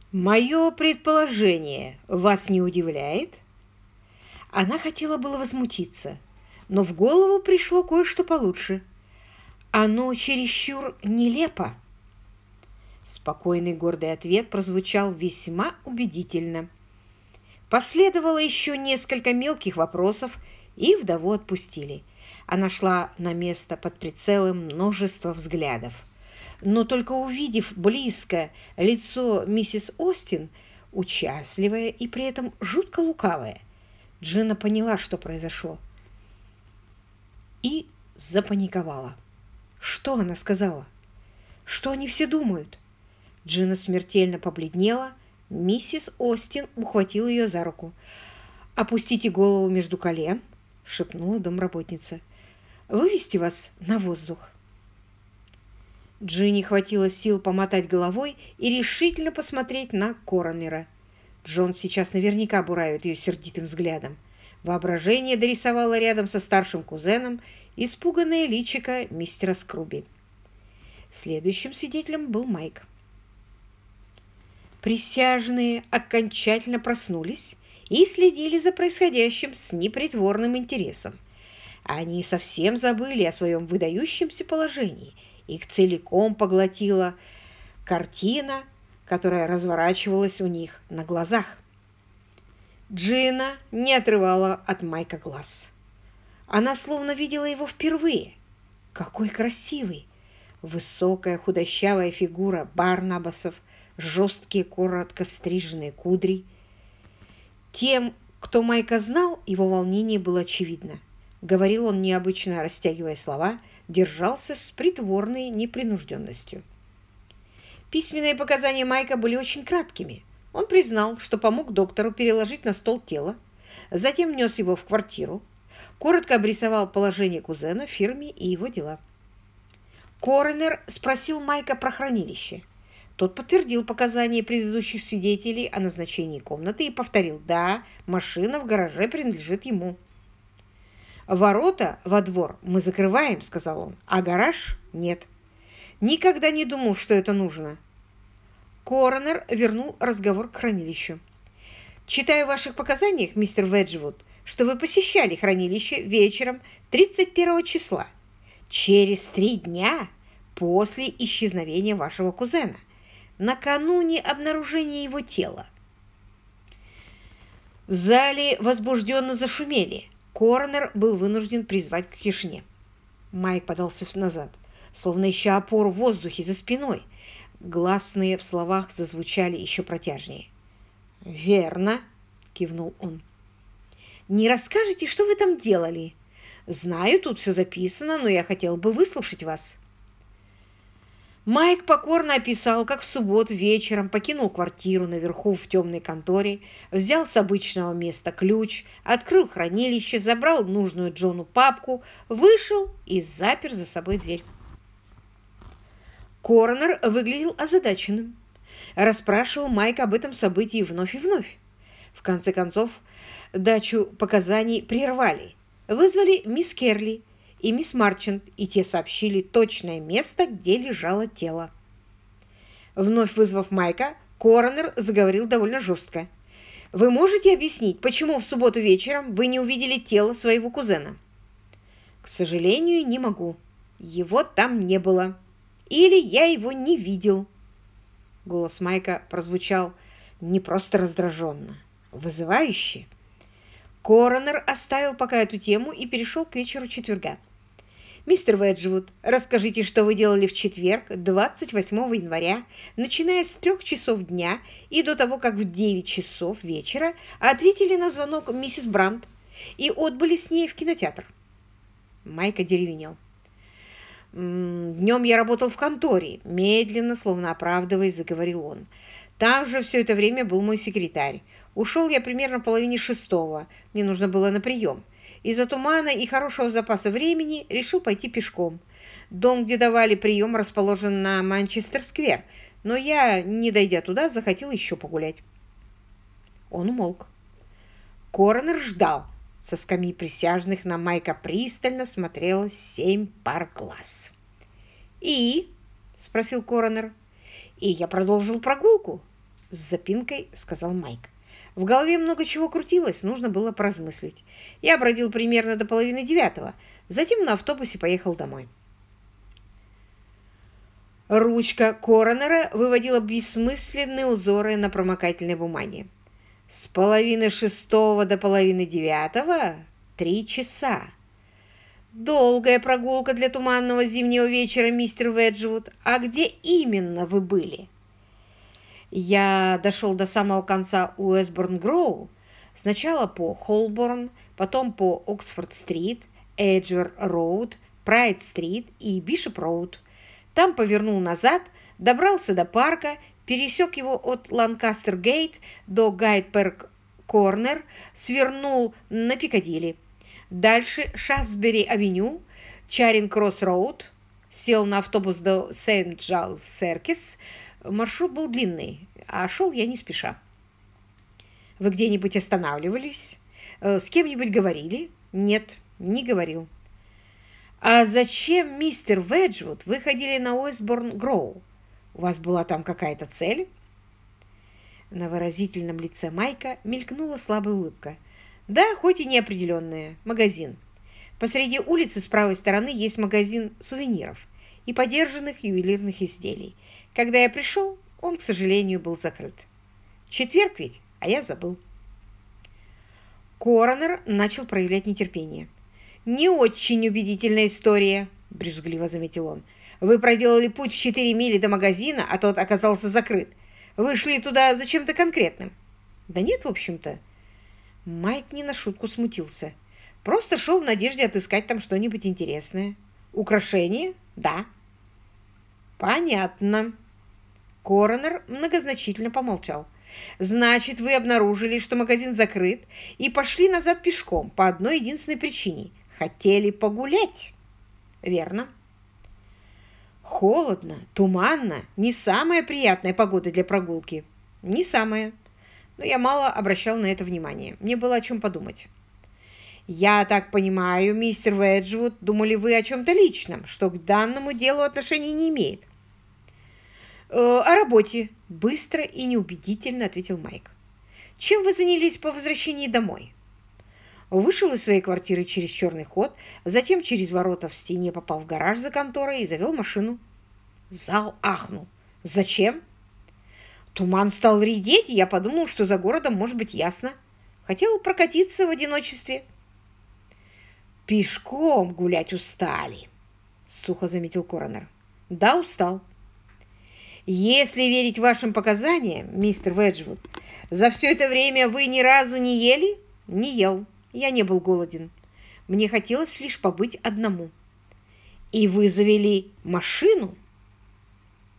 Мое предположение вас не удивляет? Она хотела было возмутиться, но в голову пришло кое-что получше. Оно чересчур нелепо. Спокойный гордый ответ прозвучал весьма убедительно. Последовало еще несколько мелких вопросов, и вдову отпустили. Она шла на место под прицелом множества взглядов. Но только увидев близко лицо миссис Остин, участливое и при этом жутко лукавое, Джина поняла, что произошло. И запаниковала. Что она сказала? Что они все думают? Джина смертельно побледнела. Миссис Остин ухватила ее за руку. «Опустите голову между колен», — шепнула домработница. «Вывести вас на воздух». Джинни хватило сил помотать головой и решительно посмотреть на коронера. Джон сейчас наверняка буравит ее сердитым взглядом. Воображение дорисовало рядом со старшим кузеном испуганное личико мистера Скруби. Следующим свидетелем был Майк. Присяжные окончательно проснулись и следили за происходящим с непритворным интересом. Они совсем забыли о своем выдающемся положении. Их целиком поглотила картина, которая разворачивалась у них на глазах. Джина не отрывала от Майка глаз. Она словно видела его впервые. Какой красивый! Высокая худощавая фигура Барнабасов, жесткие коротко стриженные кудри. Тем, кто Майка знал, его волнение было очевидно. Говорил он, необычно растягивая слова, держался с притворной непринужденностью. Письменные показания Майка были очень краткими. Он признал, что помог доктору переложить на стол тело, затем внес его в квартиру, коротко обрисовал положение кузена в фирме и его дела. Коронер спросил Майка про хранилище. Тот подтвердил показания предыдущих свидетелей о назначении комнаты и повторил: «Да, машина в гараже принадлежит ему». «Ворота во двор мы закрываем», — сказал он, — «а гараж нет. Никогда не думал, что это нужно». Коронер вернул разговор к хранилищу. «Читаю в ваших показаниях, мистер Веджвуд, что вы посещали хранилище вечером 31 числа, через 3 дня после исчезновения вашего кузена, накануне обнаружения его тела». В зале возбужденно зашумели. Коронер был вынужден призвать к тишине. Майк подался назад, словно ища опору в воздухе за спиной. Гласные в словах зазвучали еще протяжнее. «Верно», — кивнул он. «Не расскажете, что вы там делали? Знаю, тут все записано, но я хотел бы выслушать вас». Майк покорно описал, как в субботу вечером покинул квартиру наверху в темной конторе, взял с обычного места ключ, открыл хранилище, забрал нужную Джону папку, вышел и запер за собой дверь. Коронер выглядел озадаченным. Расспрашивал Майка об этом событии вновь и вновь. В конце концов, дачу показаний прервали. Вызвали мисс Керли и мисс Марчант, и те сообщили точное место, где лежало тело. Вновь вызвав Майка, коронер заговорил довольно жестко. «Вы можете объяснить, почему в субботу вечером вы не увидели тело своего кузена?» «К сожалению, не могу. Его там не было. Или я его не видел». Голос Майка прозвучал не просто раздраженно, вызывающе. Коронер оставил пока эту тему и перешел к вечеру четверга. «Мистер Веджвуд, расскажите, что вы делали в четверг, 28 января, начиная с 3 часов дня и до того, как в 9 часов вечера ответили на звонок миссис Брандт и отбыли с ней в кинотеатр». Майк одеревенел. «Днем я работал в конторе», — медленно, словно оправдываясь, заговорил он. «Там же все это время был мой секретарь. Ушел я примерно в половине 6. Мне нужно было на прием. Из-за тумана и хорошего запаса времени решил пойти пешком. Дом, где давали прием, расположен на Манчестер-сквер, но я, не дойдя туда, захотел еще погулять». Он умолк. Коронер ждал. Со скамьи присяжных на Майка пристально смотрело 7 пар глаз. «И?» — спросил коронер. «И я продолжил прогулку». — с запинкой сказал Майк. В голове много чего крутилось, нужно было поразмыслить. Я бродил примерно до 8:30, затем на автобусе поехал домой. Ручка коронера выводила бессмысленные узоры на промокательной бумаге. С 5:30 до 8:30 — 3 часа. Долгая прогулка для туманного зимнего вечера, мистер Веджвуд. А где именно вы были? Я дошел до самого конца Уэстборн-Гроу. Сначала по Холборн, потом по Оксфорд-стрит, Эджвер-роуд, Прайд-стрит и Бишоп-роуд. Там повернул назад, добрался до парка, пересек его от Ланкастер-гейт до Гайд-парк-корнер, свернул на Пикадилли. Дальше Шафсбери-авеню, Чаринг-кросс-роуд, сел на автобус до Сент-Джайлс-серкис. Маршрут был длинный, а шел я не спеша. Вы где-нибудь останавливались? С кем-нибудь говорили? Нет, не говорил. А зачем, мистер Веджвуд, вы ходили на Уэстборн-Гроу? У вас была там какая-то цель? На выразительном лице Майка мелькнула слабая улыбка. Да, хоть и неопределенная. Магазин. Посреди улицы с правой стороны есть магазин сувениров и подержанных ювелирных изделий. Когда я пришел, он, к сожалению, был закрыт. Четверг ведь, а я забыл. Коронер начал проявлять нетерпение. «Не очень убедительная история», — брюзгливо заметил он. «Вы проделали путь 4 мили до магазина, а тот оказался закрыт. Вы шли туда за чем-то конкретным?» «Да нет, в общем-то». Майк не на шутку смутился. «Просто шел в надежде отыскать там что-нибудь интересное. Украшение? Да». «Понятно». Коронер многозначительно помолчал. «Значит, вы обнаружили, что магазин закрыт, и пошли назад пешком по одной единственной причине. Хотели погулять». «Верно». «Холодно, туманно, не самая приятная погода для прогулки». «Не самая. Но я мало обращал на это внимание. Мне было о чем подумать». «Я так понимаю, мистер Веджвуд, думали вы о чем-то личном, что к данному делу отношения не имеет?» «О работе», — быстро и неубедительно ответил Майк. «Чем вы занялись по возвращении домой?» Вышел из своей квартиры через черный ход, затем через ворота в стене попал в гараж за конторой и завел машину. Зал ахнул. «Зачем?» Туман стал редеть, и я подумал, что за городом может быть ясно. Хотел прокатиться в одиночестве. «Пешком гулять устали», — сухо заметил коронер. «Да, устал». «Если верить вашим показаниям, мистер Веджвуд, за все это время вы ни разу не ели?» «Не ел. Я не был голоден. Мне хотелось лишь побыть одному». «И вы завели машину?»